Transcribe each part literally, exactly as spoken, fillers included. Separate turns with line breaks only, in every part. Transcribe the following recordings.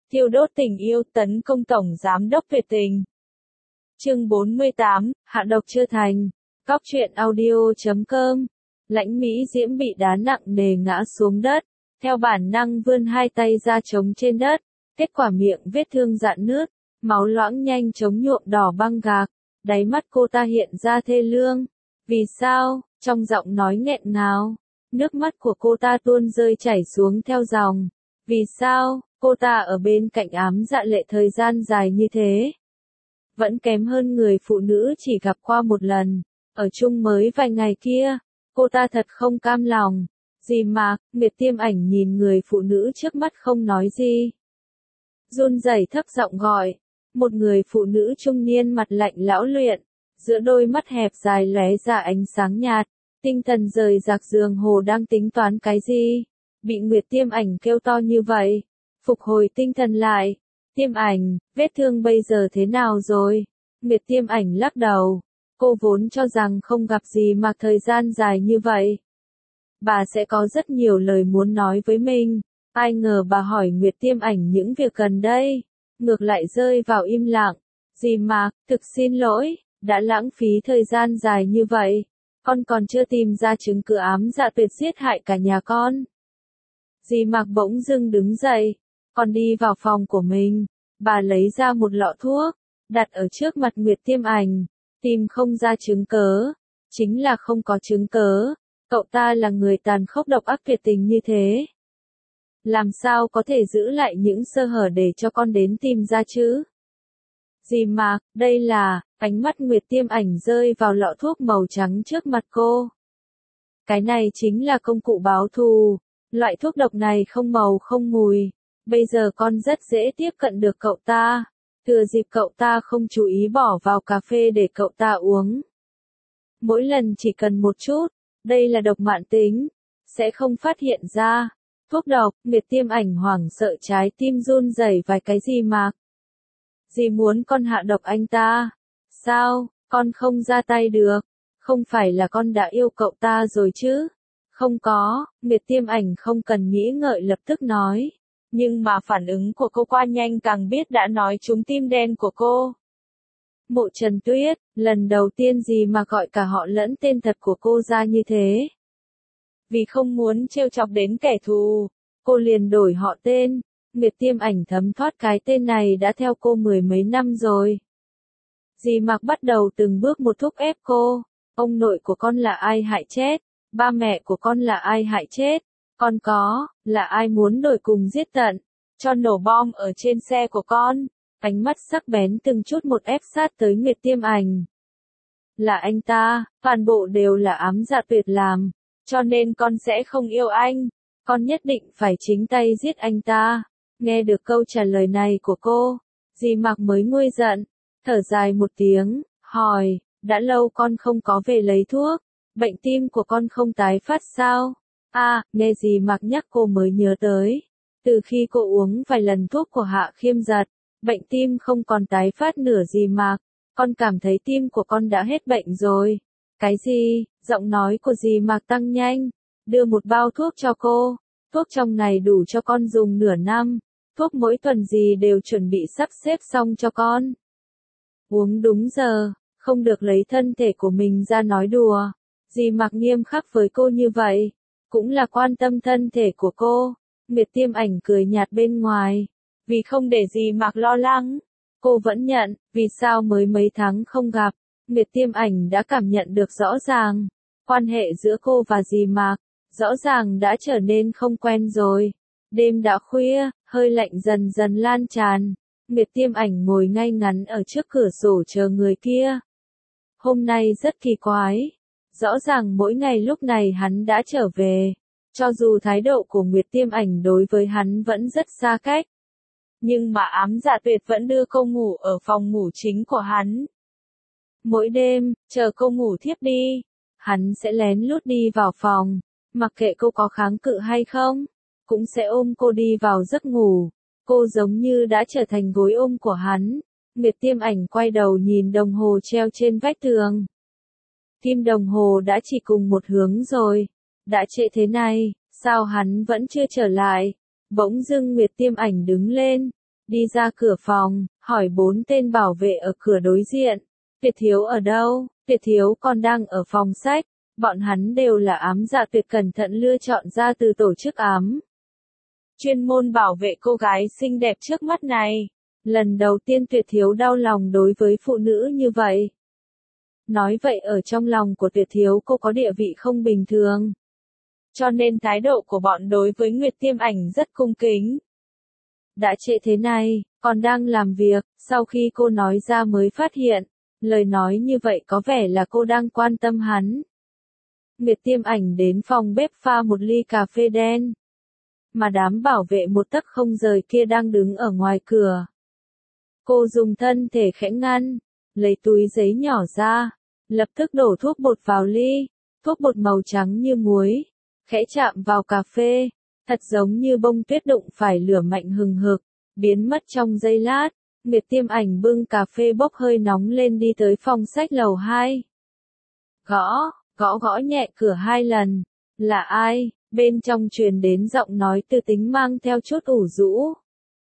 Thiêu đốt tình yêu tấn công Tổng Giám đốc Việt Tình. Chương bốn mươi tám, hạ độc chưa thành. Cóc truyện audio chấm com. Lãnh Mỹ Diễm bị đá nặng nề ngã xuống đất, theo bản năng vươn hai tay ra chống trên đất, kết quả miệng vết thương rạn nứt, máu loãng nhanh chóng nhuộm đỏ băng gạc, đáy mắt cô ta hiện ra thê lương. Vì sao? Trong giọng nói nghẹn ngào, nước mắt của cô ta tuôn rơi chảy xuống theo dòng. Vì sao? Cô ta ở bên cạnh ám dạ lệ thời gian dài như thế, vẫn kém hơn người phụ nữ chỉ gặp qua một lần, ở chung mới vài ngày kia. Cô ta thật không cam lòng. Gì mà, Nguyệt Tiêm Ảnh nhìn người phụ nữ trước mắt không nói gì. Run rẩy thấp giọng gọi, một người phụ nữ trung niên mặt lạnh lão luyện, giữa đôi mắt hẹp dài lóe ra ánh sáng nhạt, tinh thần rời rạc giường hồ đang tính toán cái gì. Bị Nguyệt Tiêm Ảnh kêu to như vậy, phục hồi tinh thần lại. Tiêm Ảnh, vết thương bây giờ thế nào rồi? Nguyệt Tiêm Ảnh lắc đầu. Cô vốn cho rằng không gặp gì mà thời gian dài như vậy, bà sẽ có rất nhiều lời muốn nói với mình. Ai ngờ bà hỏi Nguyệt Tiêm Ảnh những việc gần đây, ngược lại rơi vào im lặng. Gì mà, thực xin lỗi, đã lãng phí thời gian dài như vậy, con còn chưa tìm ra chứng cứ ám dạ tuyệt giết hại cả nhà con. Dì Mạc bỗng dưng đứng dậy, còn đi vào phòng của mình, bà lấy ra một lọ thuốc, đặt ở trước mặt Nguyệt Tiêm Ảnh, tìm không ra chứng cớ, chính là không có chứng cớ, cậu ta là người tàn khốc độc ác tuyệt tình như thế. Làm sao có thể giữ lại những sơ hở để cho con đến tìm ra chứ? Dì Mạc, đây là, ánh mắt Nguyệt Tiêm Ảnh rơi vào lọ thuốc màu trắng trước mặt cô. Cái này chính là công cụ báo thù, loại thuốc độc này không màu không mùi, bây giờ con rất dễ tiếp cận được cậu ta, thừa dịp cậu ta không chú ý bỏ vào cà phê để cậu ta uống. Mỗi lần chỉ cần một chút, đây là độc mãn tính, sẽ không phát hiện ra. Thuốc độc, Nguyệt Tiêm Ảnh hoảng sợ trái tim run rẩy vài cái. Gì mà dì muốn con hạ độc anh ta? Sao, con không ra tay được? Không phải là con đã yêu cậu ta rồi chứ? Không có, Nguyệt Tiêm Ảnh không cần nghĩ ngợi lập tức nói. Nhưng mà phản ứng của cô qua nhanh càng biết đã nói trúng tim đen của cô. Mộ Trần Tuyết, lần đầu tiên gì mà gọi cả họ lẫn tên thật của cô ra như thế. Vì không muốn trêu chọc đến kẻ thù, cô liền đổi họ tên. Nguyệt Tiêm Ảnh thấm thoát cái tên này đã theo cô mười mấy năm rồi. Dì Mạc bắt đầu từng bước một thúc ép cô. Ông nội của con là ai hại chết? Ba mẹ của con là ai hại chết? Con có, là ai muốn đuổi cùng giết tận, cho nổ bom ở trên xe của con? Ánh mắt sắc bén từng chút một ép sát tới Nguyệt Tiêm Ảnh. Là anh ta, toàn bộ đều là ám dạ tuyệt làm, cho nên con sẽ không yêu anh, con nhất định phải chính tay giết anh ta. Nghe được câu trả lời này của cô, dì Mạc mới nguôi giận, thở dài một tiếng, hỏi, đã lâu con không có về lấy thuốc, bệnh tim của con không tái phát sao? À, nghe dì Mạc nhắc cô mới nhớ tới, từ khi cô uống vài lần thuốc của Hạ Khiêm Giật, bệnh tim không còn tái phát nửa. Dì Mạc, con cảm thấy tim của con đã hết bệnh rồi. Cái gì? Giọng nói của dì Mạc tăng nhanh, đưa một bao thuốc cho cô, thuốc trong này đủ cho con dùng nửa năm, thuốc mỗi tuần dì đều chuẩn bị sắp xếp xong cho con. Uống đúng giờ, không được lấy thân thể của mình ra nói đùa. Dì Mạc nghiêm khắc với cô như vậy, cũng là quan tâm thân thể của cô. Nguyệt Tiêm Ảnh cười nhạt bên ngoài, vì không để dì Mạc lo lắng, cô vẫn nhận. Vì sao mới mấy tháng không gặp, Nguyệt Tiêm Ảnh đã cảm nhận được rõ ràng, quan hệ giữa cô và dì Mạc, rõ ràng đã trở nên không quen rồi. Đêm đã khuya, hơi lạnh dần dần lan tràn, Nguyệt Tiêm Ảnh ngồi ngay ngắn ở trước cửa sổ chờ người kia. Hôm nay rất kỳ quái, rõ ràng mỗi ngày lúc này hắn đã trở về, cho dù thái độ của Nguyệt Tiêm Ảnh đối với hắn vẫn rất xa cách. Nhưng mà ám dạ tuyệt vẫn đưa cô ngủ ở phòng ngủ chính của hắn. Mỗi đêm, chờ cô ngủ thiếp đi, hắn sẽ lén lút đi vào phòng, mặc kệ cô có kháng cự hay không, cũng sẽ ôm cô đi vào giấc ngủ. Cô giống như đã trở thành gối ôm của hắn. Nguyệt Tiêm Ảnh quay đầu nhìn đồng hồ treo trên vách tường. Kim đồng hồ đã chỉ cùng một hướng rồi. Đã trễ thế này, sao hắn vẫn chưa trở lại? Bỗng dưng Nguyệt Tiêm Ảnh đứng lên, đi ra cửa phòng, hỏi bốn tên bảo vệ ở cửa đối diện, Tuyệt Thiếu ở đâu? Tuyệt Thiếu còn đang ở phòng sách, bọn hắn đều là ám dạ tuyệt cẩn thận lựa chọn ra từ tổ chức ám. Chuyên môn bảo vệ cô gái xinh đẹp trước mắt này. Lần đầu tiên Tuyệt Thiếu đau lòng đối với phụ nữ như vậy. Nói vậy ở trong lòng của Tuyệt Thiếu cô có địa vị không bình thường. Cho nên thái độ của bọn đối với Nguyệt Tiêm Ảnh rất cung kính. Đã trễ thế này, còn đang làm việc, sau khi cô nói ra mới phát hiện, lời nói như vậy có vẻ là cô đang quan tâm hắn. Nguyệt Tiêm Ảnh đến phòng bếp pha một ly cà phê đen. Mà đám bảo vệ một tấc không rời kia đang đứng ở ngoài cửa. Cô dùng thân thể khẽ ngăn, lấy túi giấy nhỏ ra, lập tức đổ thuốc bột vào ly, thuốc bột màu trắng như muối, khẽ chạm vào cà phê, thật giống như bông tuyết đụng phải lửa mạnh hừng hực, biến mất trong giây lát. Nguyệt Tiêm Ảnh bưng cà phê bốc hơi nóng lên đi tới phòng sách lầu hai. Gõ, gõ gõ nhẹ cửa hai lần. Là ai? Bên trong truyền đến giọng nói từ tính mang theo chút ủ rũ.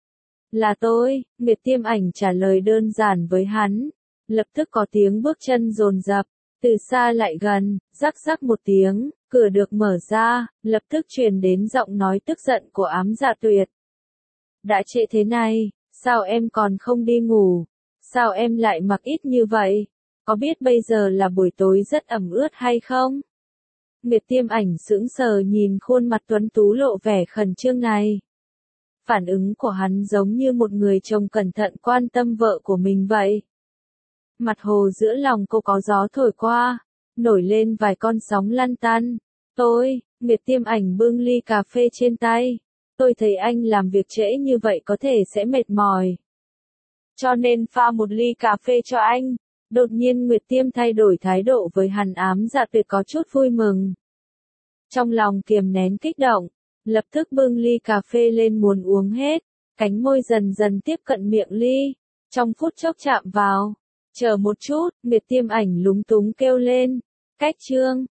Là tôi, Nguyệt Tiêm Ảnh trả lời đơn giản với hắn. Lập tức có tiếng bước chân dồn dập, từ xa lại gần, rắc rắc một tiếng, cửa được mở ra, lập tức truyền đến giọng nói tức giận của ám dạ tuyệt. Đã trễ thế này, sao em còn không đi ngủ? Sao em lại mặc ít như vậy? Có biết bây giờ là buổi tối rất ẩm ướt hay không? Nguyệt Tiêm Ảnh sững sờ nhìn khuôn mặt tuấn tú lộ vẻ khẩn trương này. Phản ứng của hắn giống như một người chồng cẩn thận quan tâm vợ của mình vậy. Mặt hồ giữa lòng cô có gió thổi qua, nổi lên vài con sóng lăn tăn. Tôi, Nguyệt Tiêm Ảnh bưng ly cà phê trên tay. Tôi thấy anh làm việc trễ như vậy có thể sẽ mệt mỏi. Cho nên pha một ly cà phê cho anh. Đột nhiên Nguyệt Tiêm thay đổi thái độ với hắn, ám dạ tuyệt có chút vui mừng. Trong lòng kiềm nén kích động, lập tức bưng ly cà phê lên muốn uống hết, cánh môi dần dần tiếp cận miệng ly, trong phút chốc chạm vào. Chờ một chút, Nguyệt Tiêm Ảnh lúng túng kêu lên. Cách chương.